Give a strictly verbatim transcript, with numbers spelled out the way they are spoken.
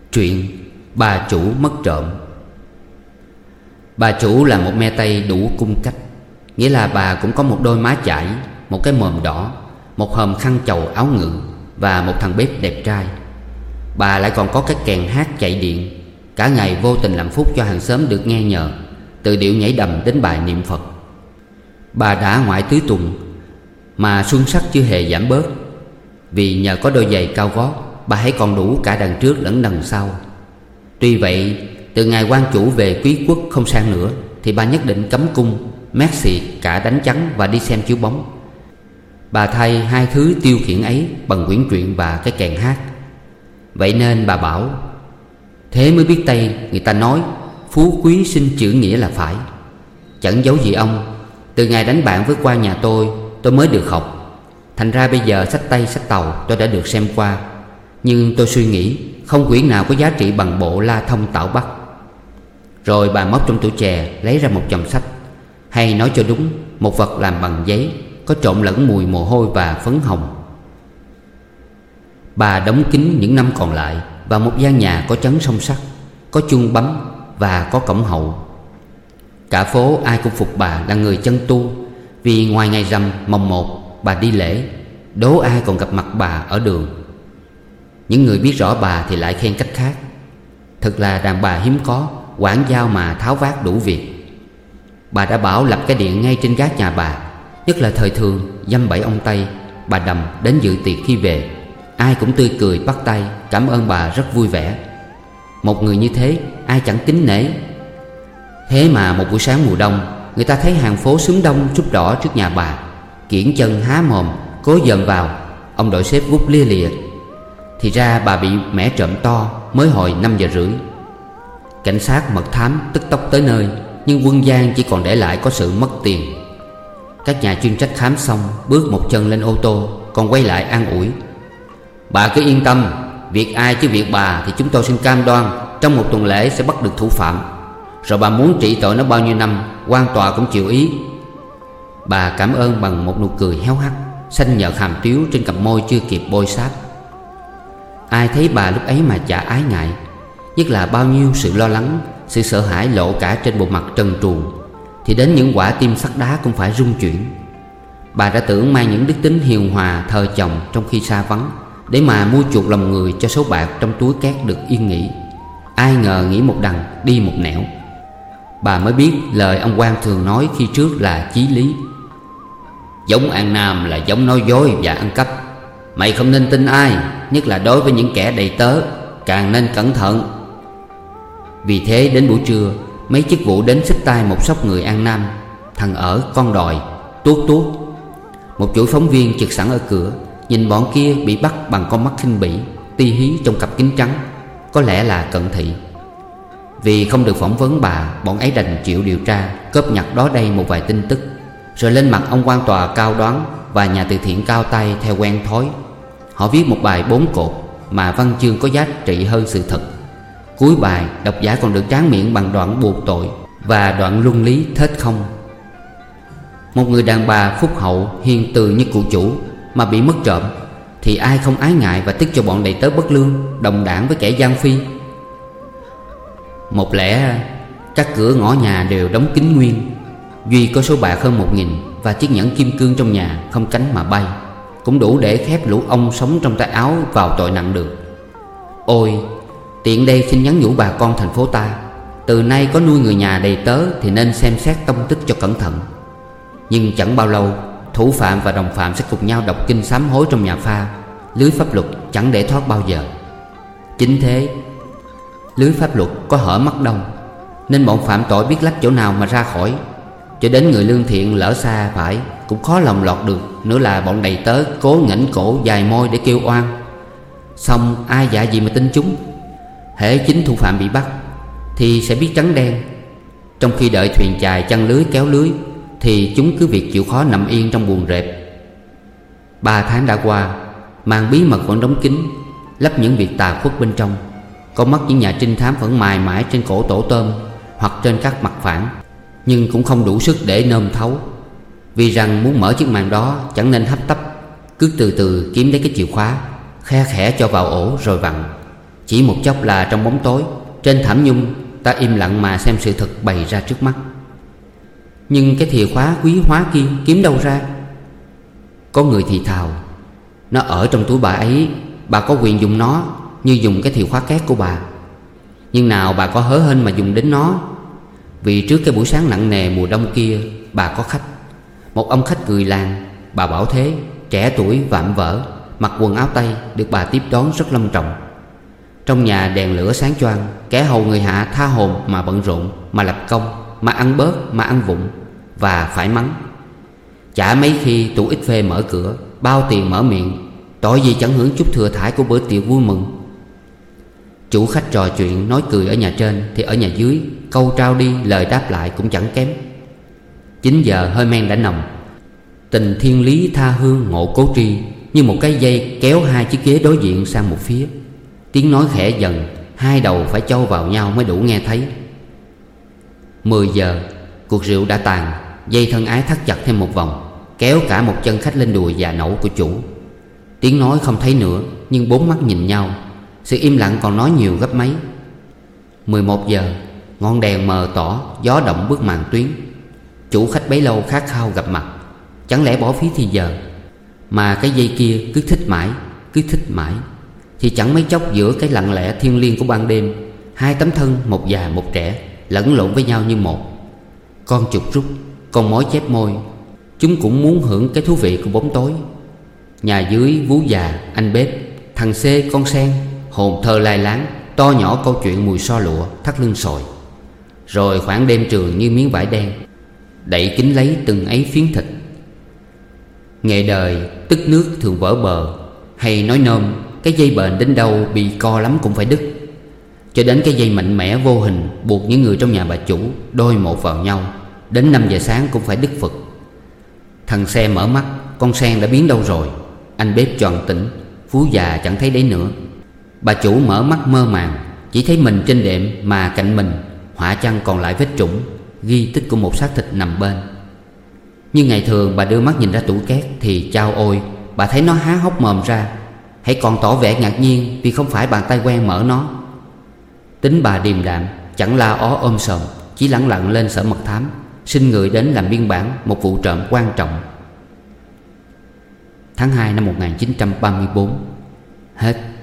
Truyện Bà Chủ Mất Trộm. Bà chủ là một me tây đủ cung cách, nghĩa là bà cũng có một đôi má chải, một cái mồm đỏ, một hòm khăn chầu áo ngự và một thằng bếp đẹp trai. Bà lại còn có cái kèn hát chạy điện, cả ngày vô tình làm phúc cho hàng xóm được nghe nhờ, từ điệu nhảy đầm đến bài niệm Phật. Bà đã ngoại tứ tuần mà xuân sắc chưa hề giảm bớt, vì nhờ có đôi giày cao gót, bà hãy còn đủ cả đằng trước lẫn đằng sau. Tuy vậy, từ ngày quan chủ về quý quốc không sang nữa, thì bà nhất định cấm cung, mát xịt cả đánh trắng và đi xem chiếu bóng. Bà thay hai thứ tiêu khiển ấy bằng quyển truyện và cái kèn hát. Vậy nên bà bảo: thế mới biết Tây người ta nói phú quý sinh chữ nghĩa là phải. Chẳng giấu gì ông, từ ngày đánh bạn với quan nhà tôi, tôi mới được học. Thành ra bây giờ sách Tây sách Tàu tôi đã được xem qua, nhưng tôi suy nghĩ không quyển nào có giá trị bằng bộ La Thông Tảo Bắc. Rồi bà móc trong tủ chè lấy ra một chồng sách, hay nói cho đúng, một vật làm bằng giấy, có trộn lẫn mùi mồ hôi và phấn hồng. Bà đóng kín những năm còn lại vào một gian nhà có trấn song sắt, có chuông bấm và có cổng hậu. Cả phố ai cũng phục bà là người chân tu, vì ngoài ngày rằm mồng một bà đi lễ, đố ai còn gặp mặt bà ở đường. Những người biết rõ bà thì lại khen cách khác: thật là đàn bà hiếm có, quản giao mà tháo vát đủ việc. Bà đã bảo lập cái điện ngay trên gác nhà bà, nhất là thời thường dăm bảy ông Tây, bà Đầm đến dự tiệc khi về, ai cũng tươi cười bắt tay cảm ơn bà rất vui vẻ. Một người như thế ai chẳng kính nể. Thế mà một buổi sáng mùa đông, người ta thấy hàng phố xúm đông rút đỏ trước nhà bà, kiễng chân há mồm cố dòm vào. Ông đội xếp vút lia lịa. Thì ra bà bị mẻ trộm to mới hồi năm giờ rưỡi. Cảnh sát mật thám tức tốc tới nơi, nhưng quân gian chỉ còn để lại có sự mất tiền. Các nhà chuyên trách khám xong bước một chân lên ô tô, còn quay lại an ủi: bà cứ yên tâm, việc ai chứ việc bà thì chúng tôi xin cam đoan trong một tuần lễ sẽ bắt được thủ phạm. Rồi bà muốn trị tội nó bao nhiêu năm, quan tòa cũng chịu ý. Bà cảm ơn bằng một nụ cười héo hắt, xanh nhợt hàm tiếu trên cặp môi chưa kịp bôi sáp. Ai thấy bà lúc ấy mà chả ái ngại, nhất là bao nhiêu sự lo lắng, sự sợ hãi lộ cả trên bộ mặt trần truồng, thì đến những quả tim sắt đá cũng phải rung chuyển. Bà đã tưởng mang những đức tính hiền hòa thờ chồng trong khi xa vắng, để mà mua chuộc lòng người cho số bạc trong túi cát được yên nghỉ. Ai ngờ nghĩ một đằng đi một nẻo. Bà mới biết lời ông quan thường nói khi trước là chí lý: giống An Nam là giống nói dối và ăn cắp. Mày không nên tin ai, nhất là đối với những kẻ đầy tớ, càng nên cẩn thận. Vì thế đến buổi trưa, mấy chức vụ đến xích tai một sóc người An Nam, thằng ở con đòi, tuốt tuốt. Một chuỗi phóng viên trực sẵn ở cửa, nhìn bọn kia bị bắt bằng con mắt khinh bỉ, ti hí trong cặp kính trắng, có lẽ là cận thị. Vì không được phỏng vấn bà, bọn ấy đành chịu điều tra, cóp nhặt đó đây một vài tin tức, rồi lên mặt ông quan tòa cao đoán và nhà từ thiện cao tay theo quen thói. Họ viết một bài bốn cột mà văn chương có giá trị hơn sự thật. Cuối bài, độc giả còn được tráng miệng bằng đoạn buộc tội và đoạn luân lý thết không. Một người đàn bà phúc hậu hiền từ như cụ chủ mà bị mất trộm, thì ai không ái ngại và tức cho bọn đầy tớ bất lương đồng đảng với kẻ gian phi. Một lẽ các cửa ngõ nhà đều đóng kín nguyên, duy có số bạc hơn một nghìn và chiếc nhẫn kim cương trong nhà không cánh mà bay, cũng đủ để khép lũ ong sống trong tay áo vào tội nặng được. Ôi, tiện đây xin nhắn nhủ bà con thành phố ta, từ nay có nuôi người nhà đầy tớ thì nên xem xét tông tích cho cẩn thận. Nhưng chẳng bao lâu, thủ phạm và đồng phạm sẽ cùng nhau đọc kinh sám hối trong nhà pha. Lưới pháp luật chẳng để thoát bao giờ. Chính thế, lưới pháp luật có hở mắt đông, nên bọn phạm tội biết lách chỗ nào mà ra khỏi. Cho đến người lương thiện lỡ xa phải cũng khó lòng lọt được. Nữa là bọn đầy tớ cố nghễnh cổ dài môi để kêu oan. Xong ai dạ gì mà tin chúng. Hễ chính thủ phạm bị bắt thì sẽ biết trắng đen. Trong khi đợi thuyền chài chăn lưới kéo lưới, thì chúng cứ việc chịu khó nằm yên trong buồng rệp. Ba tháng đã qua, màn bí mật vẫn đóng kín, lấp những việc tà khuất bên trong. Con mắt những nhà trinh thám vẫn mài mãi trên cổ tổ tôm hoặc trên các mặt phản, nhưng cũng không đủ sức để nôm thấu. Vì rằng muốn mở chiếc màn đó chẳng nên hấp tấp, cứ từ từ kiếm lấy cái chìa khóa, khe khẽ cho vào ổ rồi vặn. Chỉ một chốc là trong bóng tối, trên thảm nhung, ta im lặng mà xem sự thật bày ra trước mắt. Nhưng cái thìa khóa quý hóa kia kiếm đâu ra? Có người thì thào: nó ở trong túi bà ấy, bà có quyền dùng nó như dùng cái thìa khóa két của bà. Nhưng nào bà có hớ hênh mà dùng đến nó. Vì trước cái buổi sáng nặng nề mùa đông kia, bà có khách. Một ông khách người làng, bà bảo thế, trẻ tuổi vạm vỡ, mặc quần áo tây, được bà tiếp đón rất long trọng. Trong nhà đèn lửa sáng choang, kẻ hầu người hạ tha hồn mà bận rộn, mà lập công, mà ăn bớt, mà ăn vụng, và phải mắng. Chả mấy khi tủ ít phê mở cửa, bao tiền mở miệng, tội gì chẳng hưởng chút thừa thãi của bữa tiệc vui mừng. Chủ khách trò chuyện nói cười ở nhà trên, thì ở nhà dưới câu trao đi lời đáp lại cũng chẳng kém. Chín giờ hơi men đã nồng. Tình thiên lý tha hương ngộ cố tri, như một cái dây kéo hai chiếc ghế đối diện sang một phía. Tiếng nói khẽ dần, hai đầu phải châu vào nhau mới đủ nghe thấy. Mười giờ, cuộc rượu đã tàn. Dây thân ái thắt chặt thêm một vòng, kéo cả một chân khách lên đùi già nẩu của chủ. Tiếng nói không thấy nữa, nhưng bốn mắt nhìn nhau. Sự im lặng còn nói nhiều gấp mấy. Mười một giờ, ngọn đèn mờ tỏ, gió động bức màn tuyến. Chủ khách bấy lâu khát khao gặp mặt, chẳng lẽ bỏ phí thì giờ. Mà cái dây kia cứ thích mãi, cứ thích mãi. Thì chẳng mấy chốc giữa cái lặng lẽ thiêng liêng của ban đêm, hai tấm thân một già một trẻ lẫn lộn với nhau như một. Con chuột rút, con mối chép môi, chúng cũng muốn hưởng cái thú vị của bóng tối. Nhà dưới vú già, anh bếp, thằng C con sen, hồn thơ lai láng, to nhỏ câu chuyện mùi so lụa thắt lưng sồi. Rồi khoảng đêm trường như miếng vải đen, đậy kín lấy từng ấy phiến thịt. Nghề đời tức nước thường vỡ bờ, hay nói nôm, cái dây bền đến đâu bị co lắm cũng phải đứt. Cho đến cái dây mạnh mẽ vô hình buộc những người trong nhà bà chủ đôi một vào nhau, đến năm giờ sáng cũng phải đứt phật. Thằng xe mở mắt, con sen đã biến đâu rồi. Anh bếp tròn tỉnh, vú già chẳng thấy đấy nữa. Bà chủ mở mắt mơ màng, chỉ thấy mình trên đệm, mà cạnh mình họa chăng còn lại vết trũng, ghi tích của một xác thịt nằm bên. Như ngày thường bà đưa mắt nhìn ra tủ két, thì chao ôi, bà thấy nó há hốc mồm ra, hãy còn tỏ vẻ ngạc nhiên vì không phải bàn tay quen mở nó. Tính bà điềm đạm, chẳng la ó ôm sòm, chỉ lẳng lặng lên sở mật thám, xin người đến làm biên bản một vụ trộm quan trọng. Tháng hai năm một nghìn chín trăm ba mươi bốn. Hết.